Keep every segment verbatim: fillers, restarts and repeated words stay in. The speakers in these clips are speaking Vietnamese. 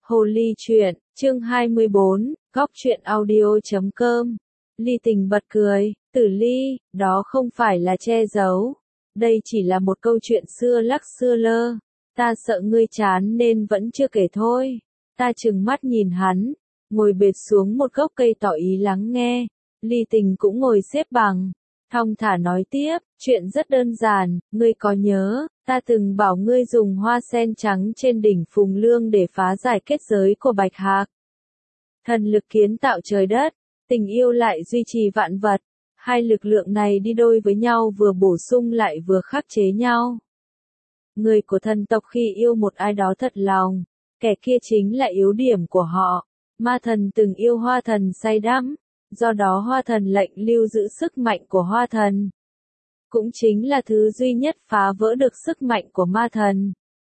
Hồ Ly Truyện, chương hai mươi bốn, góc truyện audio chấm com. Ly Tình bật cười, Tử Ly, đó không phải là che giấu. Đây chỉ là một câu chuyện xưa lắc xưa lơ. Ta sợ ngươi chán nên vẫn chưa kể thôi. Ta trừng mắt nhìn hắn, ngồi bệt xuống một gốc cây tỏ ý lắng nghe. Ly Tình cũng ngồi xếp bằng, thong thả nói tiếp, chuyện rất đơn giản, ngươi có nhớ, ta từng bảo ngươi dùng hoa sen trắng trên đỉnh Phùng Lương để phá giải kết giới của Bạch Hạc. Thần lực kiến tạo trời đất, tình yêu lại duy trì vạn vật, hai lực lượng này đi đôi với nhau vừa bổ sung lại vừa khắc chế nhau. Người của thần tộc khi yêu một ai đó thật lòng, kẻ kia chính là yếu điểm của họ. Ma thần từng yêu hoa thần say đắm, do đó hoa thần lệnh lưu giữ sức mạnh của hoa thần. Cũng chính là thứ duy nhất phá vỡ được sức mạnh của ma thần.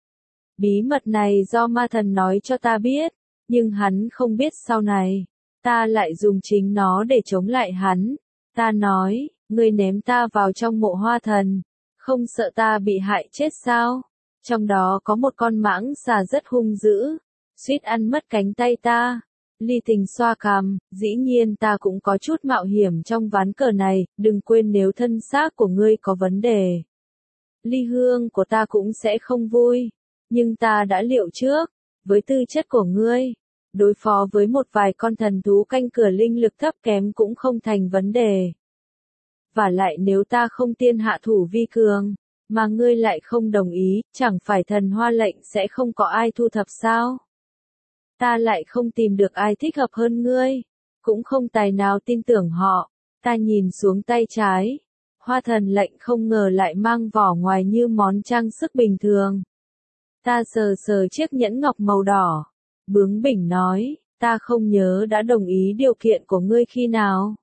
Bí mật này do ma thần nói cho ta biết, nhưng hắn không biết sau này, ta lại dùng chính nó để chống lại hắn. Ta nói, ngươi ném ta vào trong mộ hoa thần, không sợ ta bị hại chết sao? Trong đó có một con mãng xà rất hung dữ, suýt ăn mất cánh tay ta. Ly Tình xoa cằm, dĩ nhiên ta cũng có chút mạo hiểm trong ván cờ này, đừng quên nếu thân xác của ngươi có vấn đề. Ly hương của ta cũng sẽ không vui, nhưng ta đã liệu trước, với tư chất của ngươi, đối phó với một vài con thần thú canh cửa linh lực thấp kém cũng không thành vấn đề. Và lại nếu ta không tiên hạ thủ vi cường, mà ngươi lại không đồng ý, chẳng phải thần hoa lệnh sẽ không có ai thu thập sao? Ta lại không tìm được ai thích hợp hơn ngươi, cũng không tài nào tin tưởng họ. Ta nhìn xuống tay trái, hoa thần lệnh không ngờ lại mang vỏ ngoài như món trang sức bình thường. Ta sờ sờ chiếc nhẫn ngọc màu đỏ, bướng bỉnh nói, ta không nhớ đã đồng ý điều kiện của ngươi khi nào.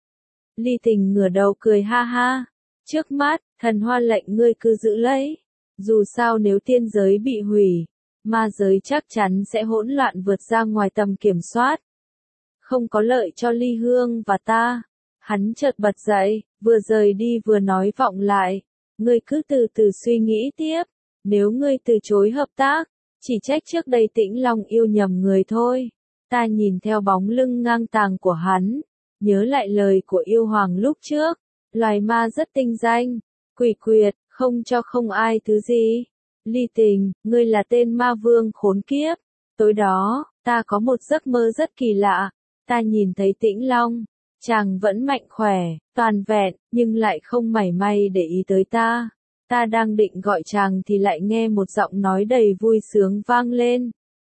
Ly Tình ngửa đầu cười ha ha, trước mắt, thần hoa lệnh ngươi cứ giữ lấy, dù sao nếu tiên giới bị hủy, ma giới chắc chắn sẽ hỗn loạn vượt ra ngoài tầm kiểm soát. Không có lợi cho Ly Hương và ta. Hắn chợt bật dậy, vừa rời đi vừa nói vọng lại. Ngươi cứ từ từ suy nghĩ tiếp. Nếu ngươi từ chối hợp tác, chỉ trách trước đây Tĩnh Long yêu nhầm người thôi. Ta nhìn theo bóng lưng ngang tàng của hắn, nhớ lại lời của yêu hoàng lúc trước. Loài ma rất tinh danh, quỷ quyệt, không cho không ai thứ gì. Ly Tình, ngươi là tên ma vương khốn kiếp. Tối đó, ta có một giấc mơ rất kỳ lạ. Ta nhìn thấy Tĩnh Long, chàng vẫn mạnh khỏe, toàn vẹn, nhưng lại không mảy may để ý tới ta. Ta đang định gọi chàng thì lại nghe một giọng nói đầy vui sướng vang lên.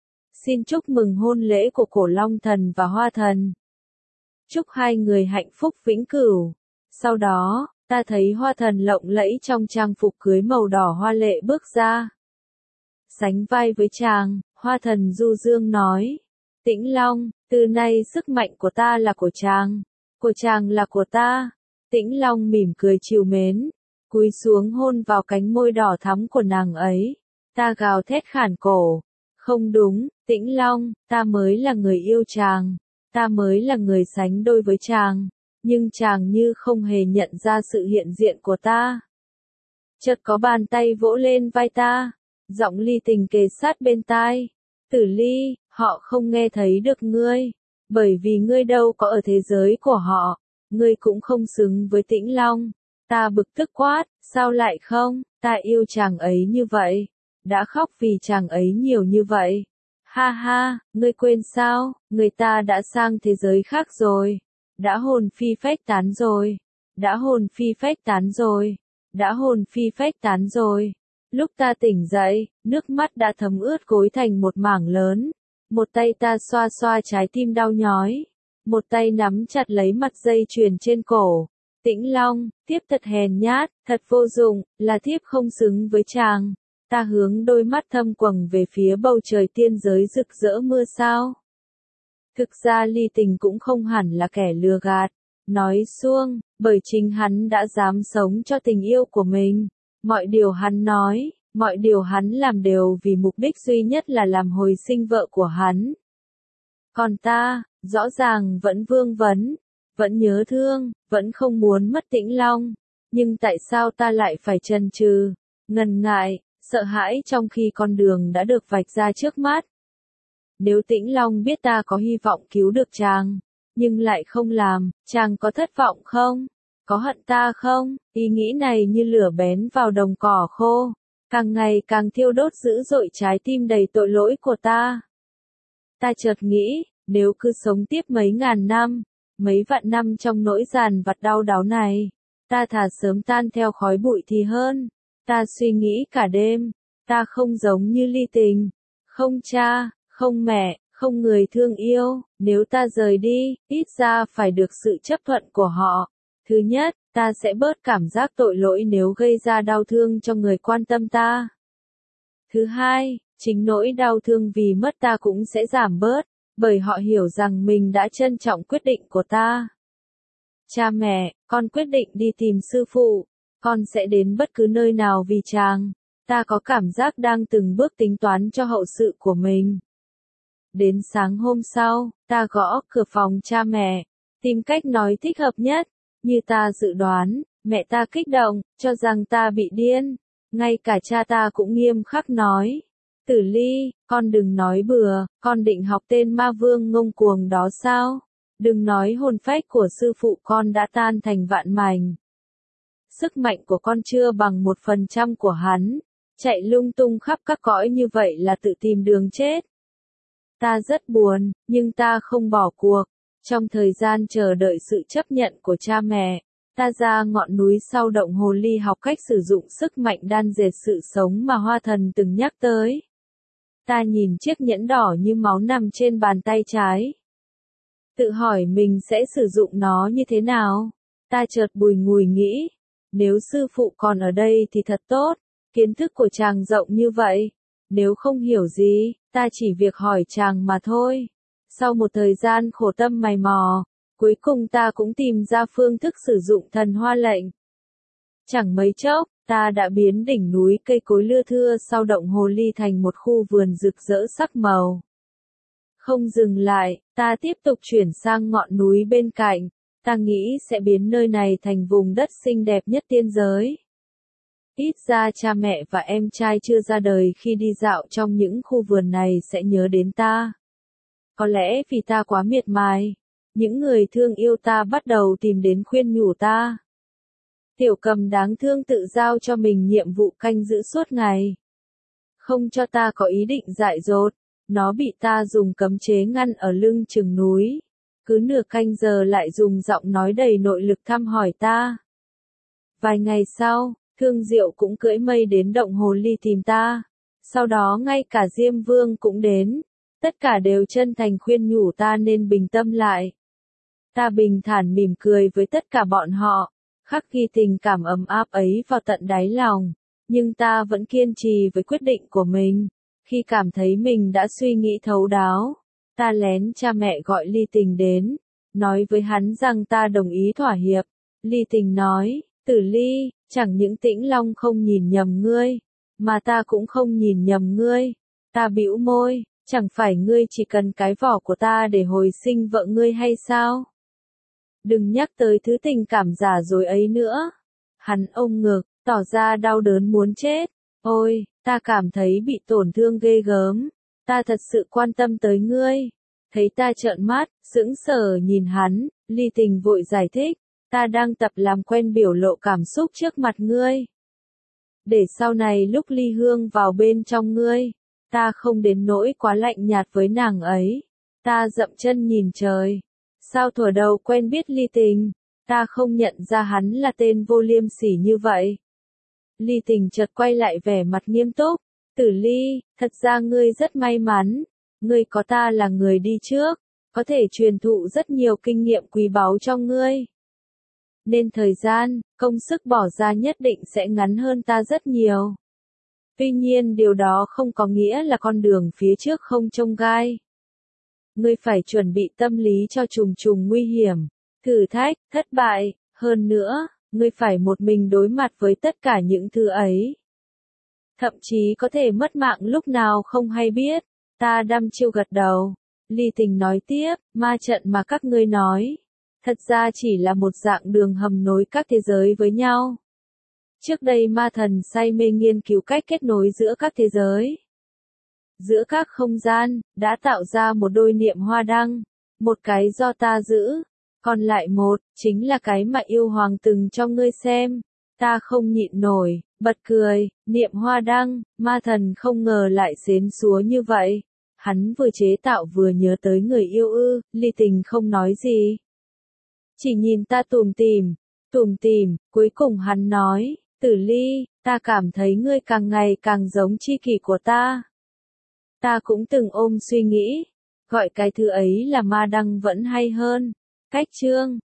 Xin chúc mừng hôn lễ của Cổ Long Thần và Hoa Thần. Chúc hai người hạnh phúc vĩnh cửu. Sau đó, ta thấy Hoa Thần lộng lẫy trong trang phục cưới màu đỏ hoa lệ bước ra. Sánh vai với chàng, Hoa Thần du dương nói. Tĩnh Long, từ nay sức mạnh của ta là của chàng, của chàng là của ta. Tĩnh Long mỉm cười trìu mến, cúi xuống hôn vào cánh môi đỏ thắm của nàng ấy. Ta gào thét khản cổ. Không đúng, Tĩnh Long, ta mới là người yêu chàng, ta mới là người sánh đôi với chàng. Nhưng chàng như không hề nhận ra sự hiện diện của ta. Chợt có bàn tay vỗ lên vai ta, giọng Ly Tình kề sát bên tai. Tử Ly, họ không nghe thấy được ngươi, bởi vì ngươi đâu có ở thế giới của họ, ngươi cũng không xứng với Tĩnh Long. Ta bực tức quát, sao lại không, ta yêu chàng ấy như vậy, đã khóc vì chàng ấy nhiều như vậy. Ha ha, ngươi quên sao, người ta đã sang thế giới khác rồi. Đã hồn phi phách tán rồi, đã hồn phi phách tán rồi, đã hồn phi phách tán rồi. Lúc ta tỉnh dậy, nước mắt đã thấm ướt gối thành một mảng lớn. Một tay ta xoa xoa trái tim đau nhói, một tay nắm chặt lấy mặt dây chuyền trên cổ. Tĩnh Long, thiếp thật hèn nhát, thật vô dụng, là thiếp không xứng với chàng. Ta hướng đôi mắt thâm quầng về phía bầu trời tiên giới rực rỡ mưa sao. Thực ra Ly Tình cũng không hẳn là kẻ lừa gạt, nói suông, bởi chính hắn đã dám sống cho tình yêu của mình. Mọi điều hắn nói, mọi điều hắn làm đều vì mục đích duy nhất là làm hồi sinh vợ của hắn. Còn ta, rõ ràng vẫn vương vấn, vẫn nhớ thương, vẫn không muốn mất Tĩnh Long. Nhưng tại sao ta lại phải chần chừ, ngần ngại, sợ hãi trong khi con đường đã được vạch ra trước mắt? Nếu Tĩnh Long biết ta có hy vọng cứu được chàng, nhưng lại không làm, chàng có thất vọng không? Có hận ta không? Ý nghĩ này như lửa bén vào đồng cỏ khô, càng ngày càng thiêu đốt dữ dội trái tim đầy tội lỗi của ta. Ta chợt nghĩ, nếu cứ sống tiếp mấy ngàn năm, mấy vạn năm trong nỗi dằn vặt đau đáu này, ta thà sớm tan theo khói bụi thì hơn. Ta suy nghĩ cả đêm, ta không giống như Ly Tình, không cha, không mẹ, không người thương yêu, nếu ta rời đi, ít ra phải được sự chấp thuận của họ. Thứ nhất, ta sẽ bớt cảm giác tội lỗi nếu gây ra đau thương cho người quan tâm ta. Thứ hai, chính nỗi đau thương vì mất ta cũng sẽ giảm bớt, bởi họ hiểu rằng mình đã trân trọng quyết định của ta. Cha mẹ, con quyết định đi tìm sư phụ, con sẽ đến bất cứ nơi nào vì chàng. Ta có cảm giác đang từng bước tính toán cho hậu sự của mình. Đến sáng hôm sau, ta gõ cửa phòng cha mẹ, tìm cách nói thích hợp nhất. Như ta dự đoán, mẹ ta kích động, cho rằng ta bị điên. Ngay cả cha ta cũng nghiêm khắc nói. Tử Ly, con đừng nói bừa, con định học tên ma vương ngông cuồng đó sao? Đừng nói hồn phách của sư phụ con đã tan thành vạn mảnh. Sức mạnh của con chưa bằng một phần trăm của hắn. Chạy lung tung khắp các cõi như vậy là tự tìm đường chết. Ta rất buồn, nhưng ta không bỏ cuộc. Trong thời gian chờ đợi sự chấp nhận của cha mẹ, ta ra ngọn núi sau động hồ ly học cách sử dụng sức mạnh đan dệt sự sống mà Hoa Thần từng nhắc tới. Ta nhìn chiếc nhẫn đỏ như máu nằm trên bàn tay trái. Tự hỏi mình sẽ sử dụng nó như thế nào. Ta chợt bùi ngùi nghĩ, nếu sư phụ còn ở đây thì thật tốt, kiến thức của chàng rộng như vậy. Nếu không hiểu gì, ta chỉ việc hỏi chàng mà thôi. Sau một thời gian khổ tâm mày mò, cuối cùng ta cũng tìm ra phương thức sử dụng thần hoa lệnh. Chẳng mấy chốc, ta đã biến đỉnh núi cây cối lưa thưa sau động hồ ly thành một khu vườn rực rỡ sắc màu. Không dừng lại, ta tiếp tục chuyển sang ngọn núi bên cạnh, ta nghĩ sẽ biến nơi này thành vùng đất xinh đẹp nhất tiên giới. Ít ra cha mẹ và em trai chưa ra đời khi đi dạo trong những khu vườn này sẽ nhớ đến ta. Có lẽ vì ta quá miệt mài, những người thương yêu ta bắt đầu tìm đến khuyên nhủ ta. Tiểu Cầm đáng thương tự giao cho mình nhiệm vụ canh giữ suốt ngày. Không cho ta có ý định dại dột, nó bị ta dùng cấm chế ngăn ở lưng chừng núi. Cứ nửa canh giờ lại dùng giọng nói đầy nội lực thăm hỏi ta. Vài ngày sau, Thương Diệu cũng cưỡi mây đến động hồ ly tìm ta. Sau đó ngay cả Diêm Vương cũng đến. Tất cả đều chân thành khuyên nhủ ta nên bình tâm lại. Ta bình thản mỉm cười với tất cả bọn họ, khắc ghi tình cảm ấm áp ấy vào tận đáy lòng. Nhưng ta vẫn kiên trì với quyết định của mình. Khi cảm thấy mình đã suy nghĩ thấu đáo, ta lén cha mẹ gọi Ly Tình đến, nói với hắn rằng ta đồng ý thỏa hiệp. Ly Tình nói, Tử Ly, chẳng những Tĩnh Long không nhìn nhầm ngươi, mà ta cũng không nhìn nhầm ngươi. Ta bĩu môi, chẳng phải ngươi chỉ cần cái vỏ của ta để hồi sinh vợ ngươi hay sao? Đừng nhắc tới thứ tình cảm giả dối ấy nữa. Hắn ôm ngực, tỏ ra đau đớn muốn chết. Ôi, ta cảm thấy bị tổn thương ghê gớm. Ta thật sự quan tâm tới ngươi. Thấy ta trợn mắt, sững sờ nhìn hắn, Ly Tình vội giải thích. Ta đang tập làm quen biểu lộ cảm xúc trước mặt ngươi. Để sau này lúc ly hương vào bên trong ngươi, ta không đến nỗi quá lạnh nhạt với nàng ấy. Ta dậm chân nhìn trời. Sao thuở đầu quen biết Ly Tình, ta không nhận ra hắn là tên vô liêm sỉ như vậy. Ly Tình chợt quay lại vẻ mặt nghiêm túc. Tử Ly, thật ra ngươi rất may mắn. Ngươi có ta là người đi trước, có thể truyền thụ rất nhiều kinh nghiệm quý báu cho ngươi. Nên thời gian, công sức bỏ ra nhất định sẽ ngắn hơn ta rất nhiều. Tuy nhiên điều đó không có nghĩa là con đường phía trước không chông gai. Ngươi phải chuẩn bị tâm lý cho trùng trùng nguy hiểm, thử thách, thất bại, hơn nữa, ngươi phải một mình đối mặt với tất cả những thứ ấy. Thậm chí có thể mất mạng lúc nào không hay biết. Ta đăm chiêu gật đầu. Ly Tình nói tiếp, ma trận mà các ngươi nói, thật ra chỉ là một dạng đường hầm nối các thế giới với nhau. Trước đây ma thần say mê nghiên cứu cách kết nối giữa các thế giới. giữa các không gian, đã tạo ra một đôi niệm hoa đăng. Một cái do ta giữ, còn lại một, chính là cái mà yêu hoàng từng cho ngươi xem. Ta không nhịn nổi, bật cười, niệm hoa đăng, ma thần không ngờ lại xến xúa như vậy. Hắn vừa chế tạo vừa nhớ tới người yêu ư, Ly Tình không nói gì. Chỉ nhìn ta tủm tỉm, tủm tỉm, cuối cùng hắn nói, Tử Ly, ta cảm thấy ngươi càng ngày càng giống tri kỷ của ta. Ta cũng từng ôm suy nghĩ, gọi cái thứ ấy là ma đăng vẫn hay hơn. Cách chương